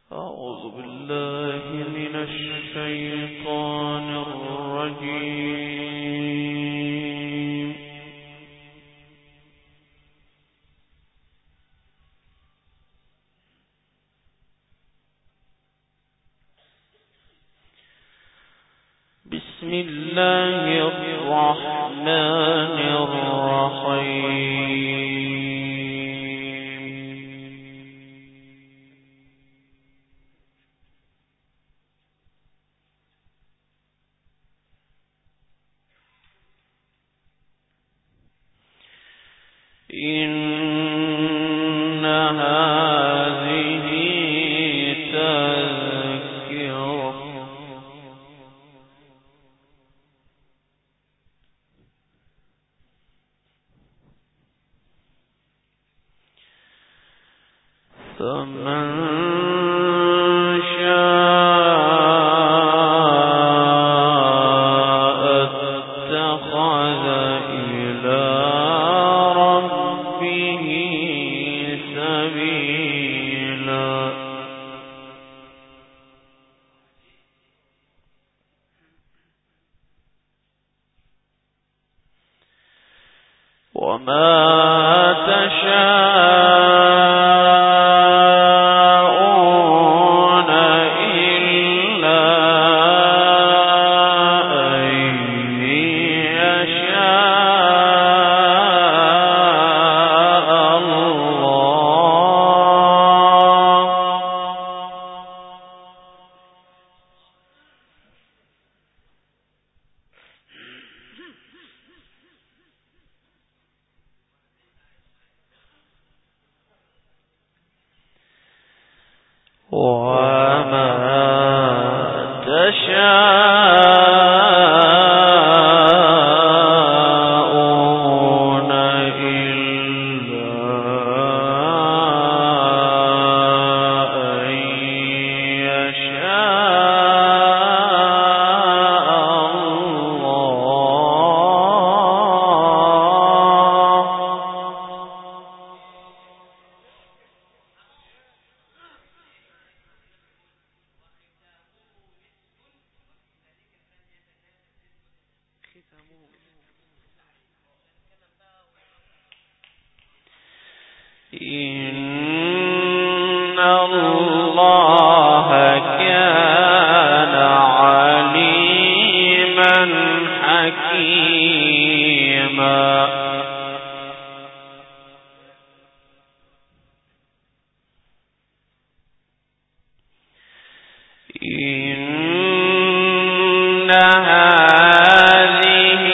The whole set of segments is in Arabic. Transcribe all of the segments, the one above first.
أعوذ بالله من الشيطان الرجيم. بسم الله الرحمن الرحيم. إن هذه تذكرة فمن شاء اتخذ إلى ربه سبيلا. وما تشاءون إلا أن يشاء الله. وما تشاءون إلا أن يشاء الله. إن الله كان عليما حكيما. إن هذه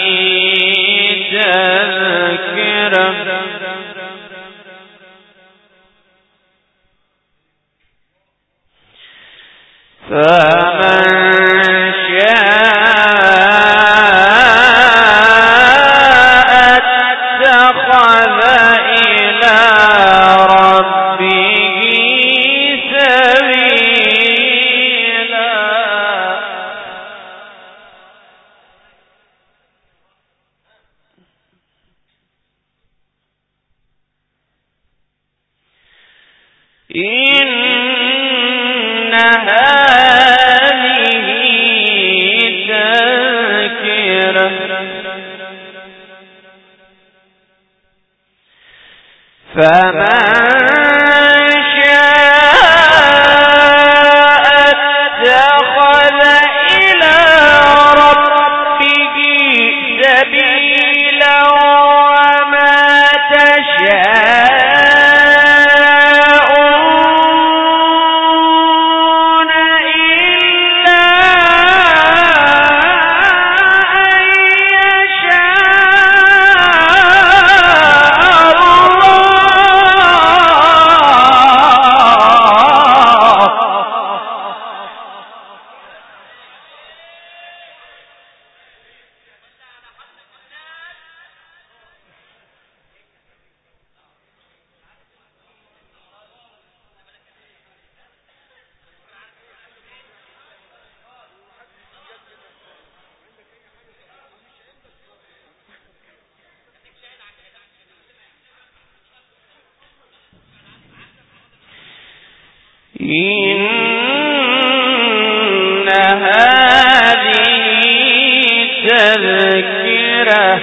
تذكرة فمن شاء اتخذ إلى ربه سبيلا. إن هذه تذكرة فمن شاء اتخذ إلى ربه سبيلا. وما تشاءون إلا أن يشاء الله. هذه تذكرة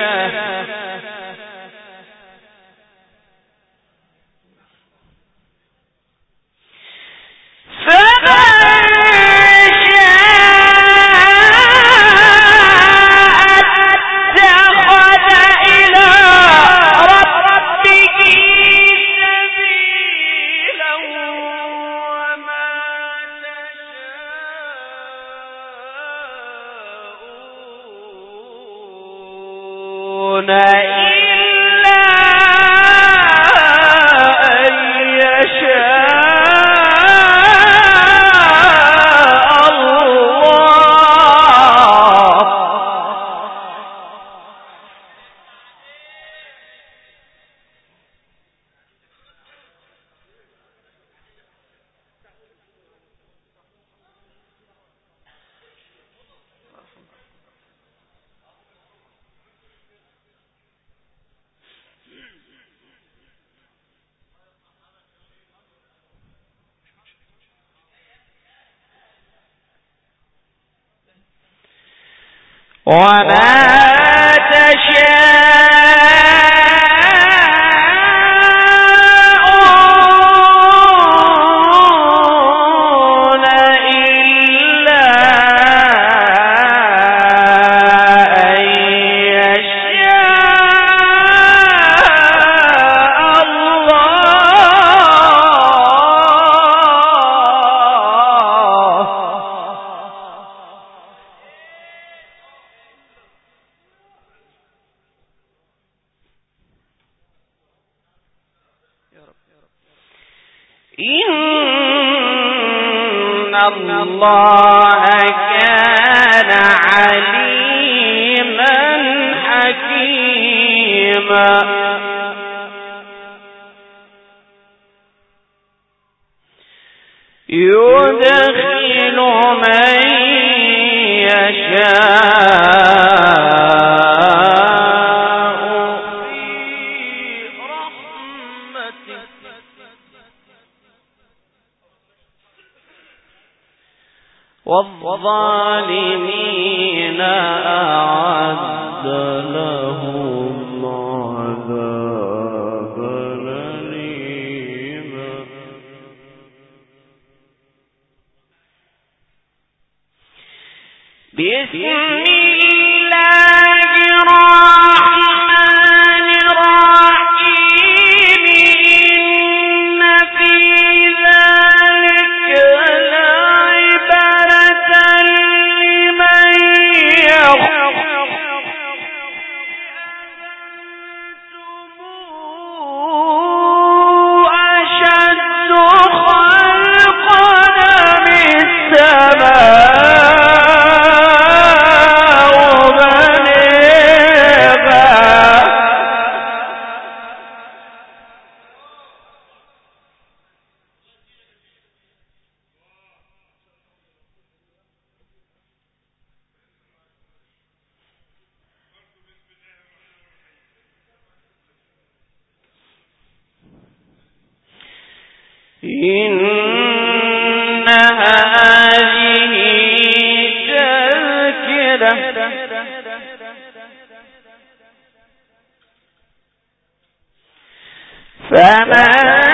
وما إن الله كان عليما حكيما يدخل من يشاء في رحمته والظالمين أعد لهم عذابا أليما بسم الله الرحمن الرحيم إن في ذلك لعبرة لمن يخاف أشد خلقا من السماء إن هذه تذكرة فمن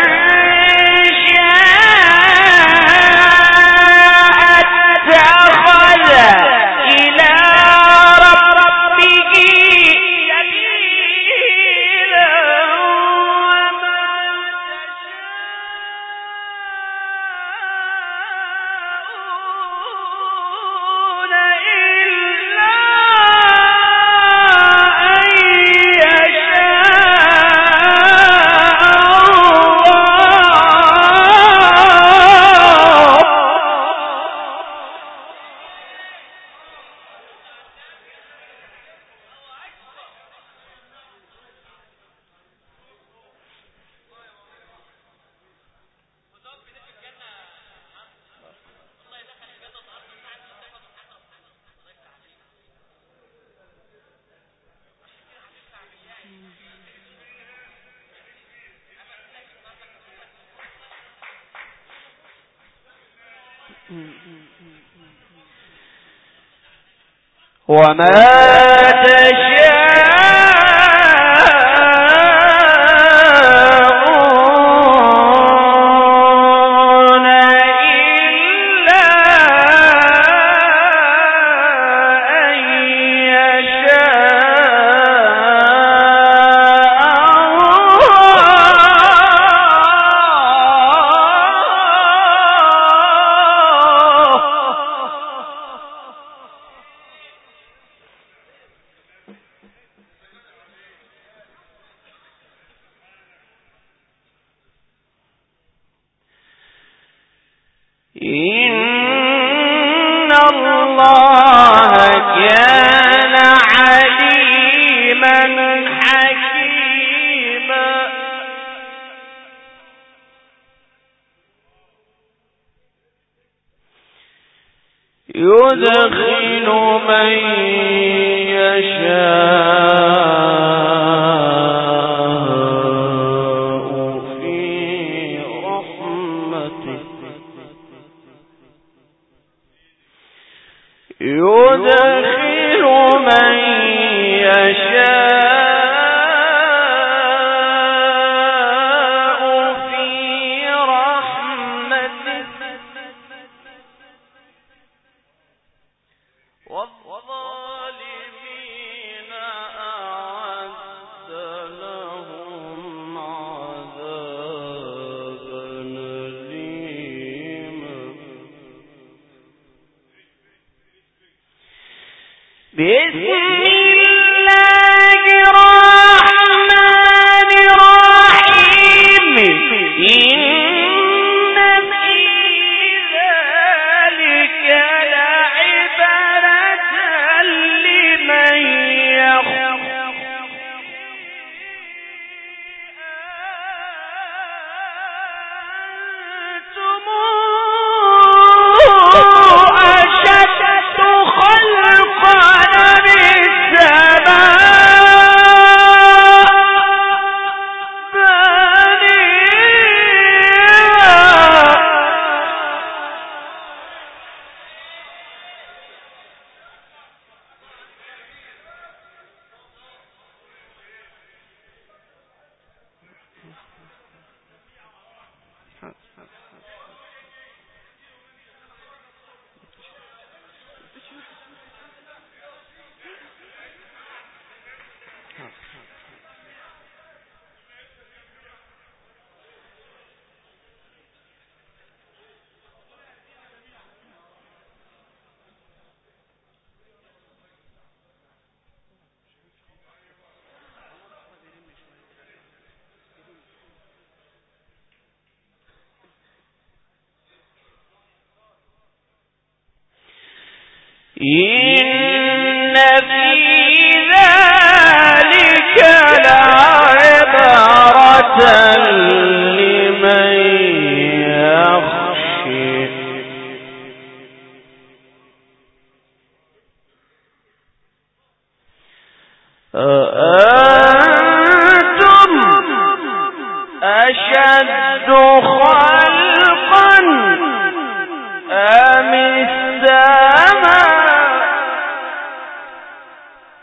شاء اتخذ إلى ربه سبيلا وما تشاءون إلا أن إن الله كان عليما حكيما يدخل من يشاء في رحمته يدخل من يشاء في رحمته والظالمين أعد لهم عذابا أليما بسم الله الرحمن الرحيم إن في ذلك لعبرة لمن أنتم أشد خلقا إن في ذلك لعبرة لمن يخشى أأنتم أشد خلقا أم السماء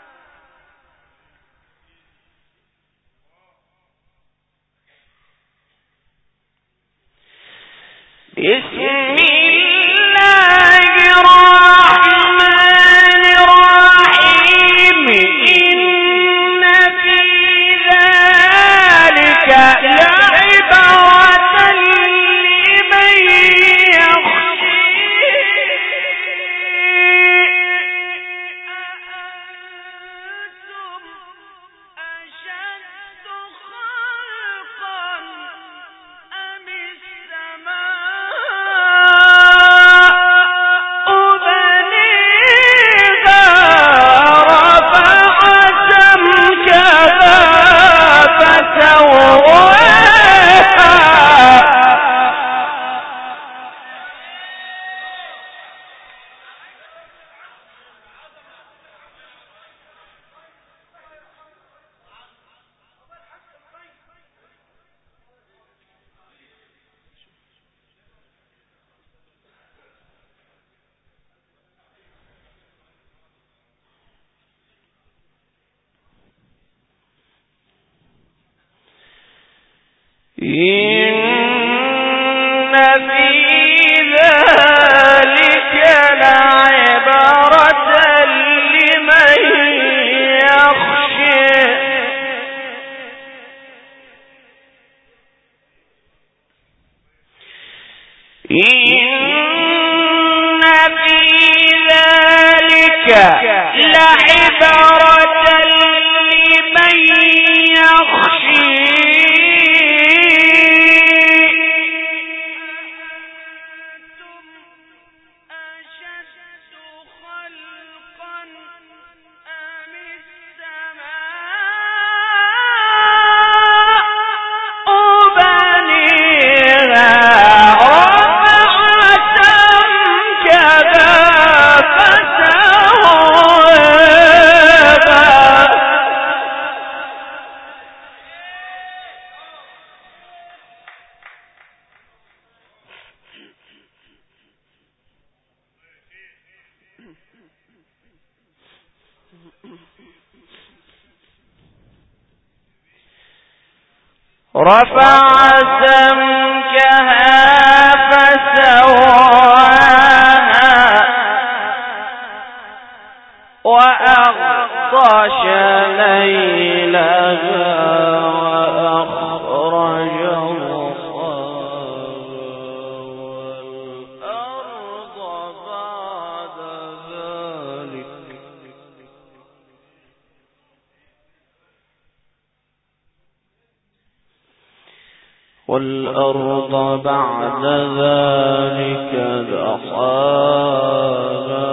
إن في ذلك لعبرة لمن يخشى إن في ذلك لعبرة لمن يخشى رفع سمكها فسواها وأغطش ليلها وأخرج ضحاها والأرض بعد ذلك دحاها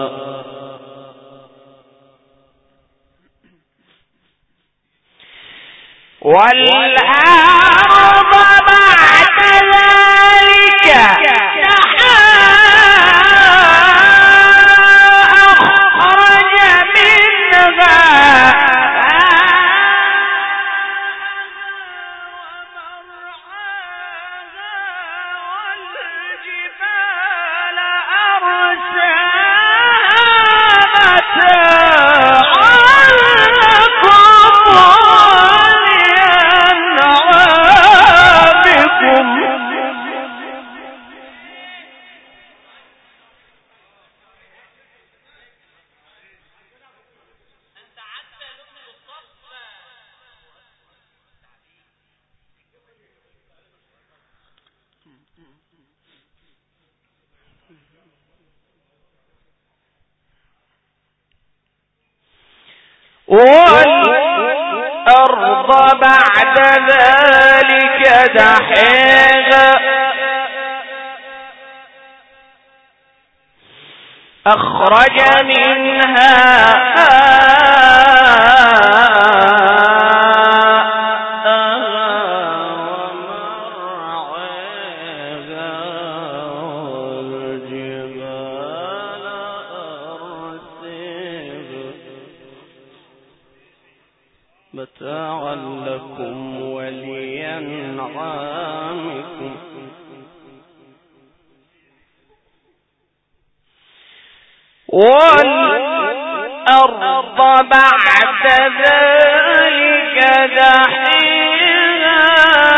والأرض بعد ذلك أخرج منها والأرض بعد ذلك دحاها أخرج منها متاعا لكم ولأنعامكم والأرض بعد ذلك دحاها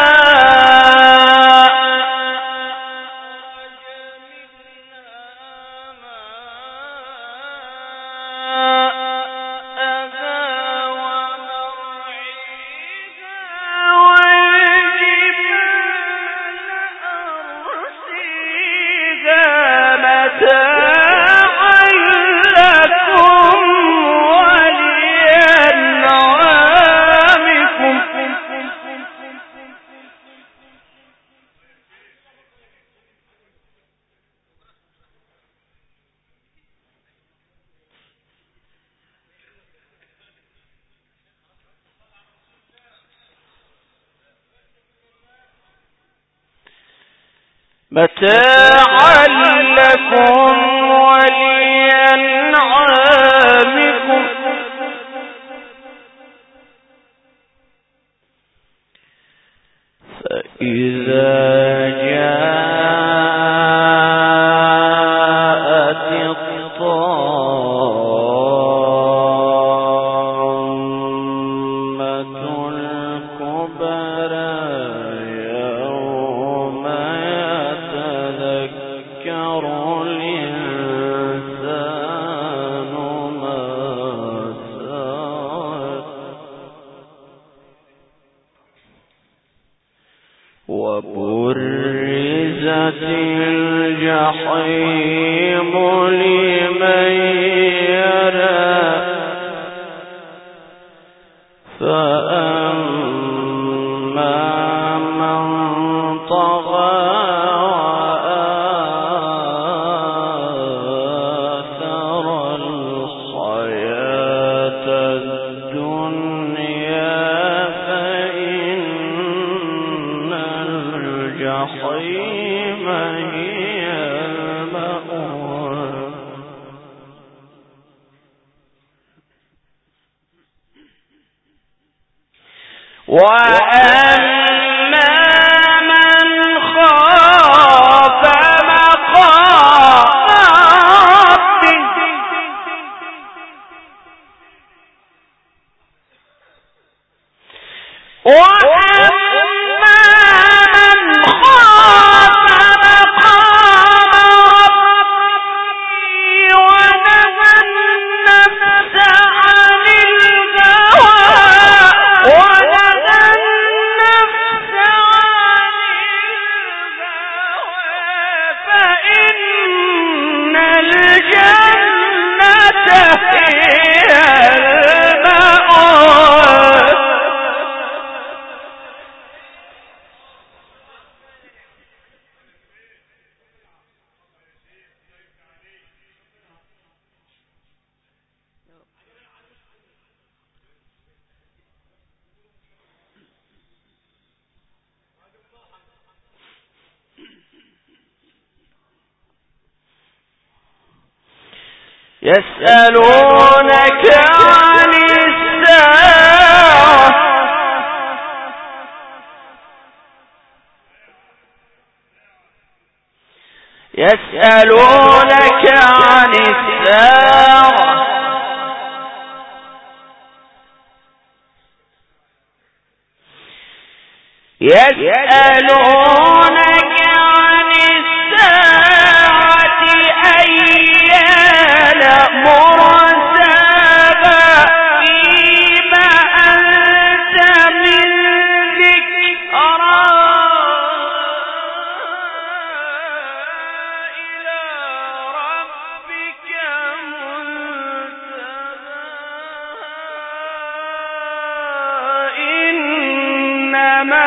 متاعا لكم ولأنعامكم فإذا جاءت الطامة الكبرى الإنسان ما سعى وبرزت الجحيم لمن يرى فأما من طغى وآثر الحياة الدنيا فإن الجحيم هي المأوى وأما من خاف مقام ربه يسألونك عن الساعة يسألونك عن الساعة يسألونك عن الساعة أيان مرساها فيما أنت من ذكرها إلى ربك منتهاها إنما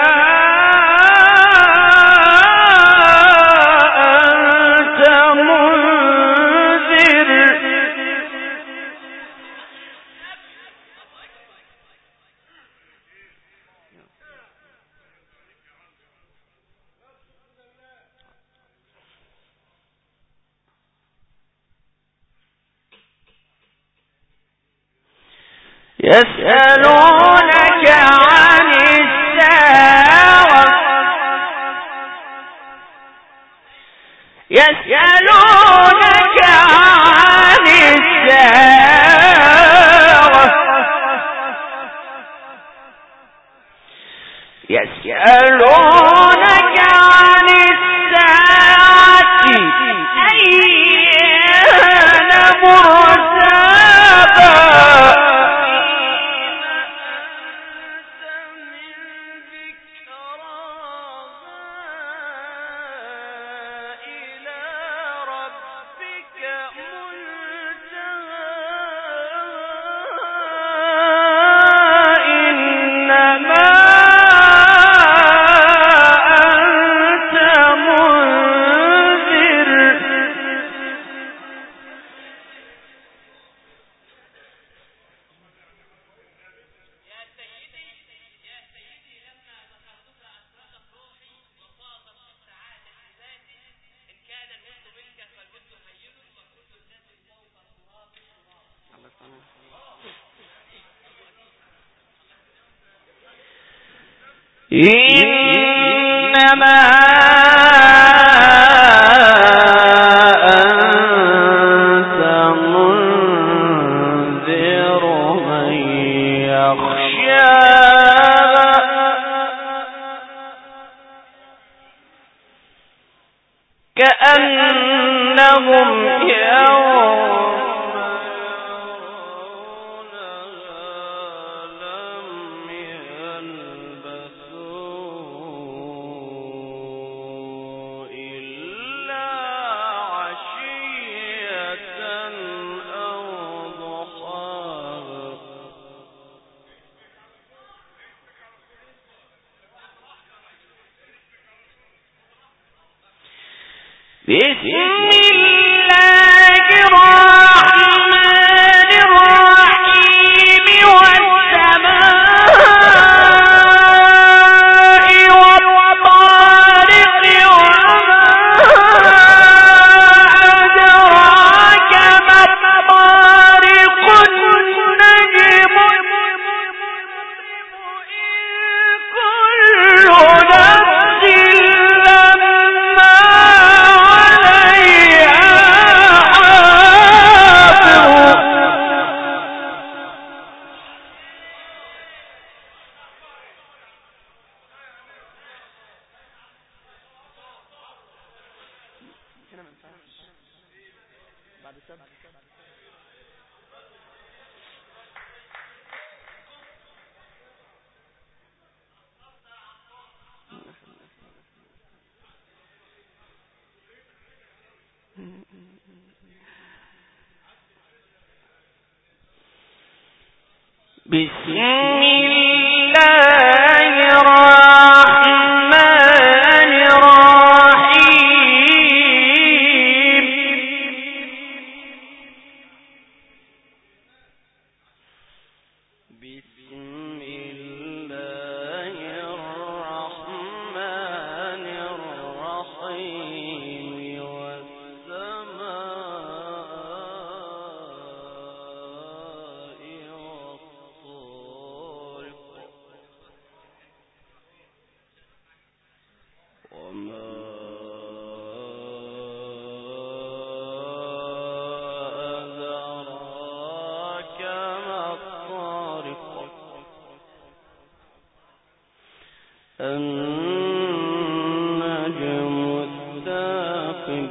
يسألونك عن الساعة يسألونك عن الساعة يسألونك عن الساعة أيان مرساها إنما أنت منذر من يخشاها كأن بسم الله الرحمن الرحيم بسم الله الرحمن الرحيم النجم الثاقب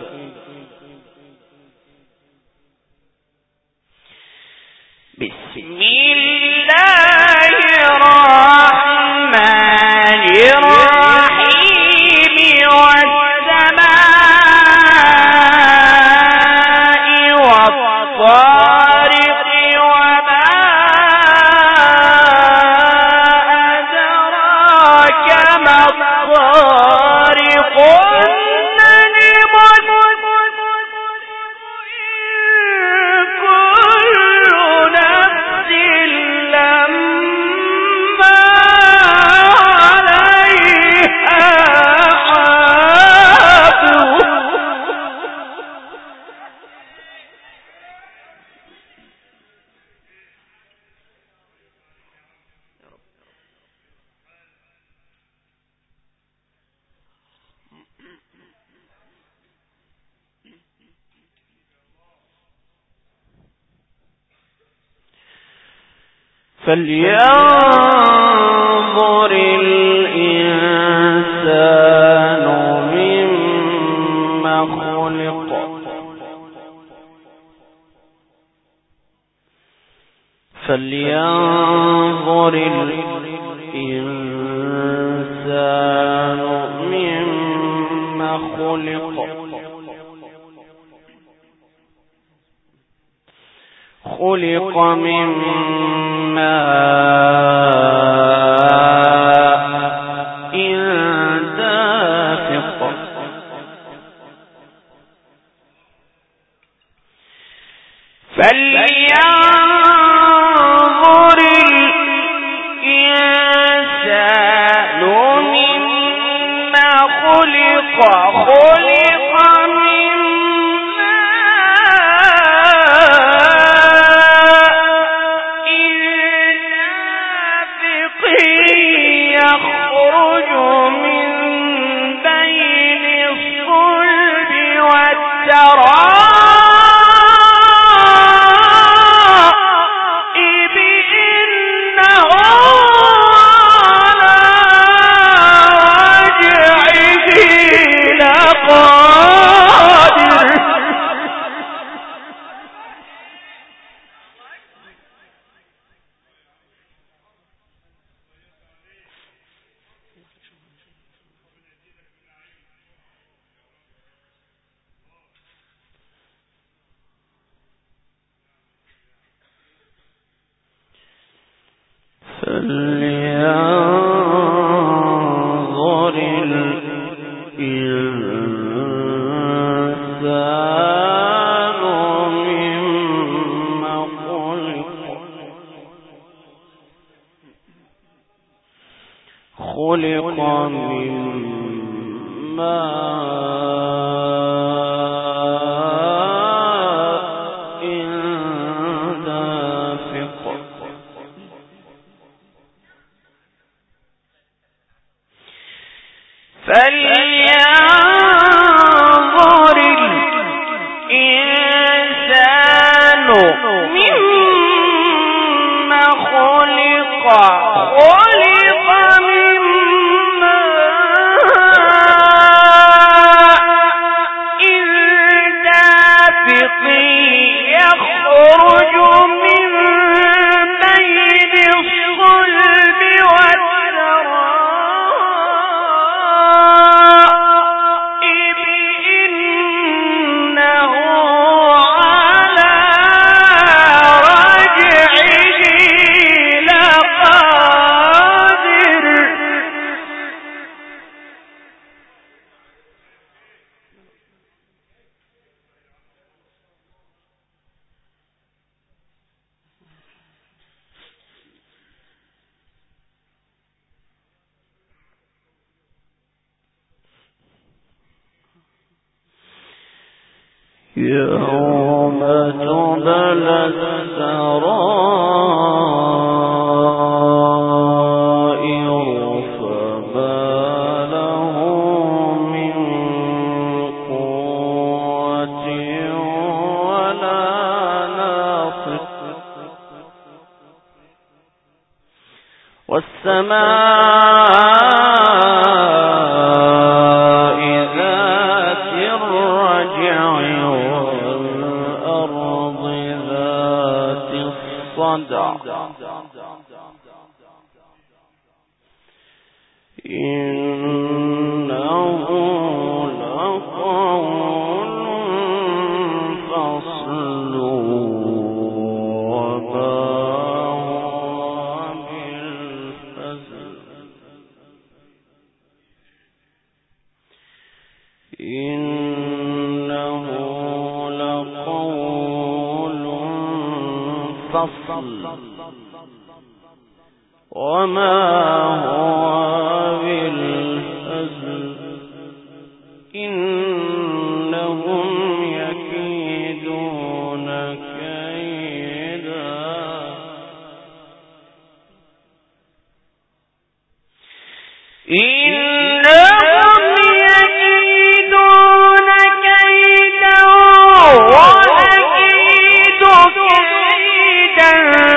بسم الله الرحمن الرحيم والسماء والطارق وما أدراك ما الطارق فلينظر الإنسان مما خلق فلينظر الإنسان مما خلق خلق من ماء دافق فلينظر الإنسان مما خلق فلينظر الإنسان مما خلق من ماء دافق فلينظر الإنسان مما خلق يوم تبلى السرائر فما له من قوة ولا ناصر والسماء ذات الرجع والأرض ذات الصدع إنه لقول فصل وما هو بالهزل إنه لقول فصل وما هو بالهزل إنهم يكيدون كيدا إنهم يكيدون كيدا وأكيد كيدا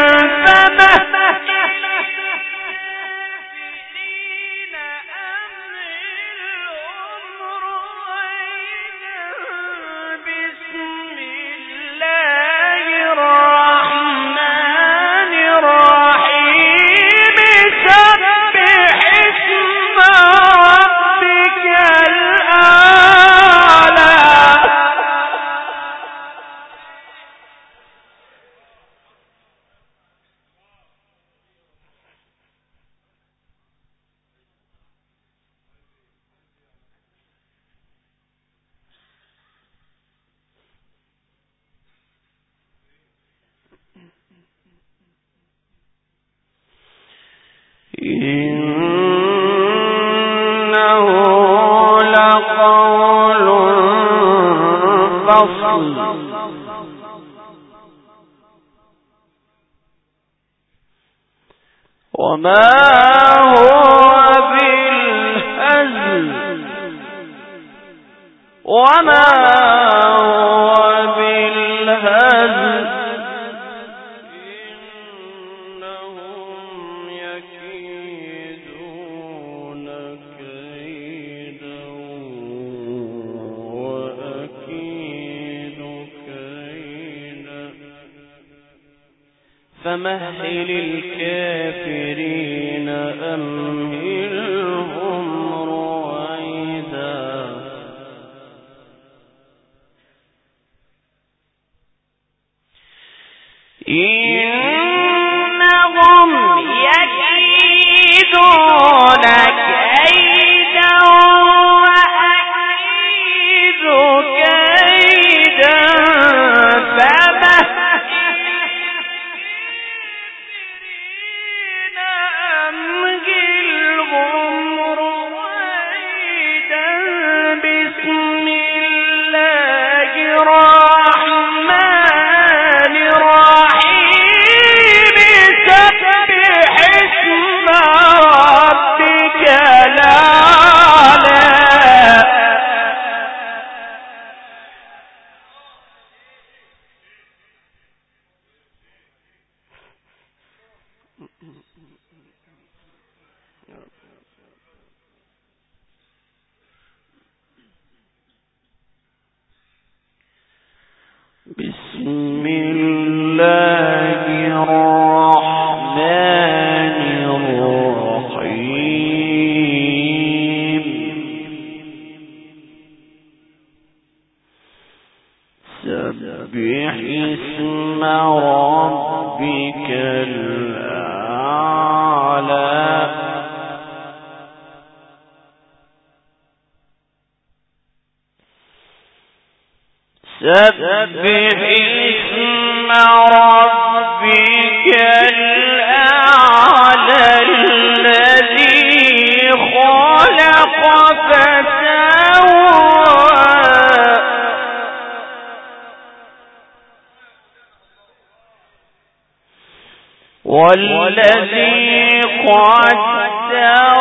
إنه لقول فصل وما هو بالهزل وما هو بالهزل فمهل الكافرين أمهلهم رويدا إنهم يكيدون بسم الله الرحمن الرحيم سبح اسم ربك الأعلى سبح اسم ربك الأعلى الذي خلق فسوى والذي قدر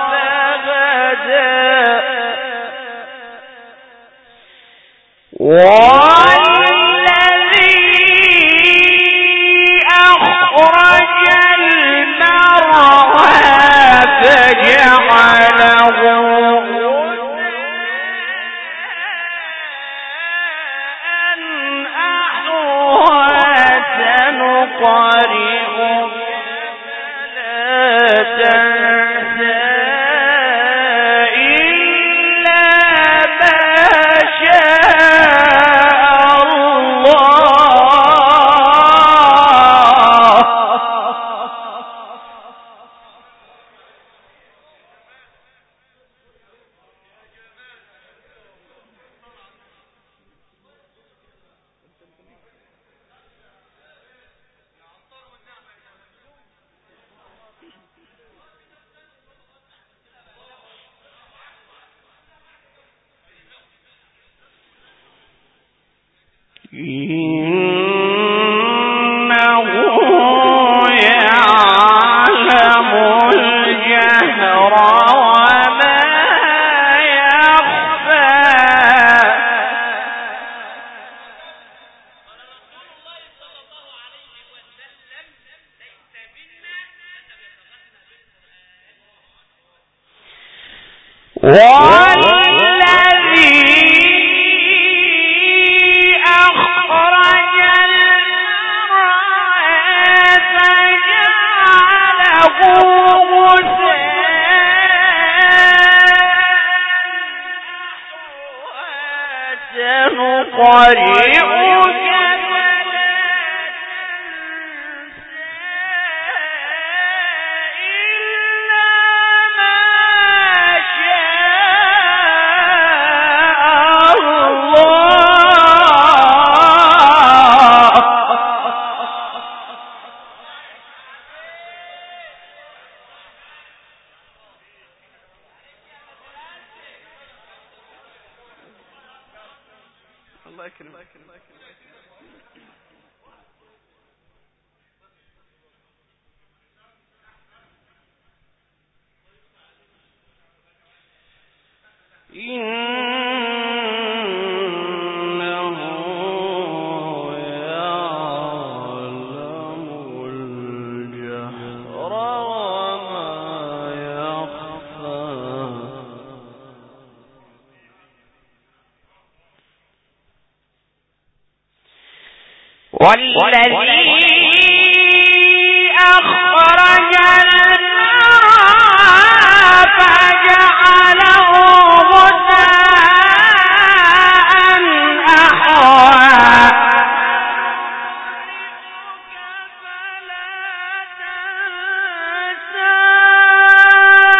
فهدى والذي أخرج المرعى فجعله أحوى سنقرئك فلا تنسى إلا ما شاء الله إنه يعلم الجهر وما يخفى سنقرئك الله يكرمك. إنه يعلم الجهر وما يخفى والذي أخرج المرعى فجعله غثاء أحوى فلا تنسى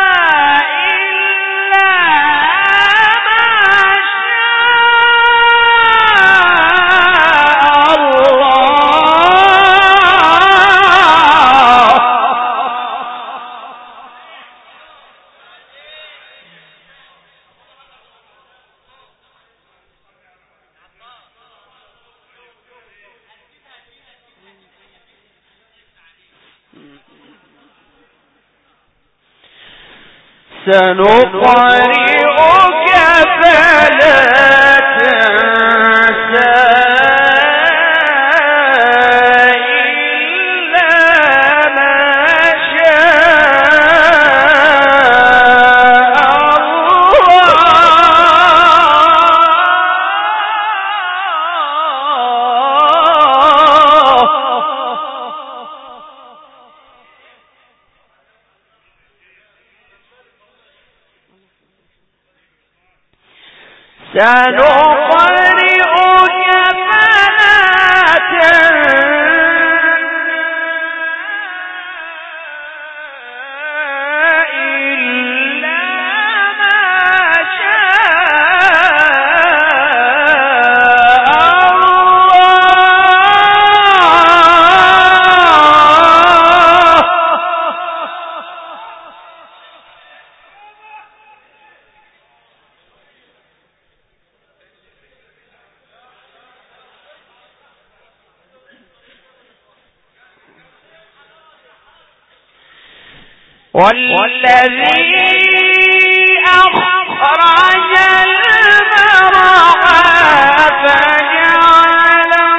سنقرئك فلا تنسى إلا ما شاء سنقرئك فلا تنسى إلا ما والذي أخرج المرعى فجعله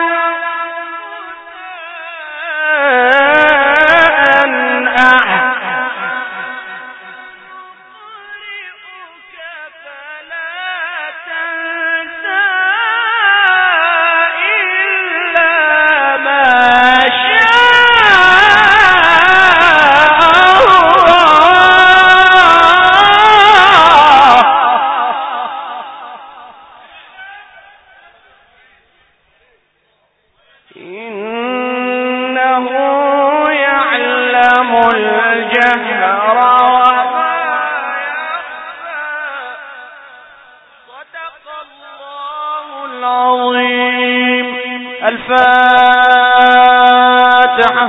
إنه يعلم الجهر وما يخفى صدق الله العظيم. الفاتحة.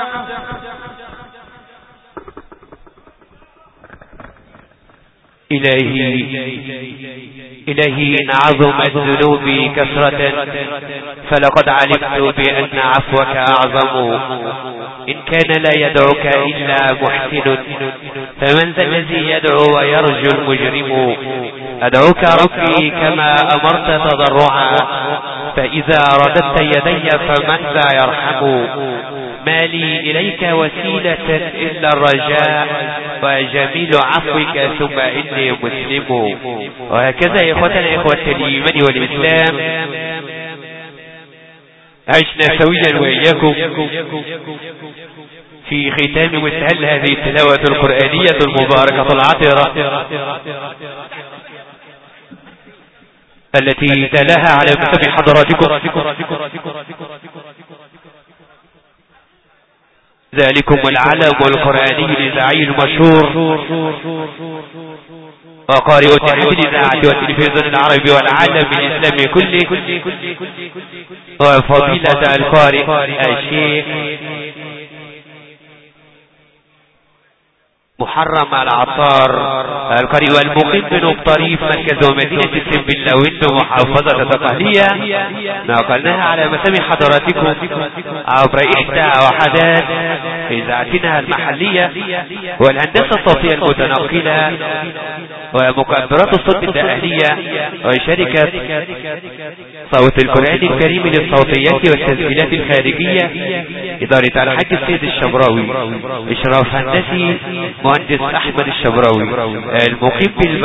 إلهي إن عظمت ذنوبي كثرة فلقد علمت بأن عفوك أعظم. إن كان لا يدعوك إلا محسن فمن ذا الذي يدعو ويرجو المجرم. أدعوك ربي كما أمرت تضرعا فإذا رددت يدي فمن ذا يرحم. ما لي إليك وسيلة إلا الرجاء وجميل عفوك ثم إني مسلم. وهكذا يا إخوة الإيمان والإسلام عشنا سويا وإياكم في ختام مثل هذه التلاوة القرآنية المباركة العطرة التي تلاها على كتب حضراتكم ذلكم العلم القرآني للإذاعي المشهور وقارئ اتحاد الإذاعة والتلفزيون العربي والعالم الإسلامي كله وفضيلة القارئ الشيخ محرم العطار القارئ والمقيم بنوب طريف مركز ومدينة السنبلاوين بمحافظة الدقهلية. نقلناها على مسامع حضراتكم عبر إحدى وحدات إذاعتنا المحلية والهندسة الصوتية المتنقلة ومكبرات الصوت الدقهلية وشركة صوت القرآن الكريم للصوتيات والتسجيلات الخارجية إدارة الحاج السيد الشبراوي. إشراف هندسي مهندس أحمد الشبراوي. المقيم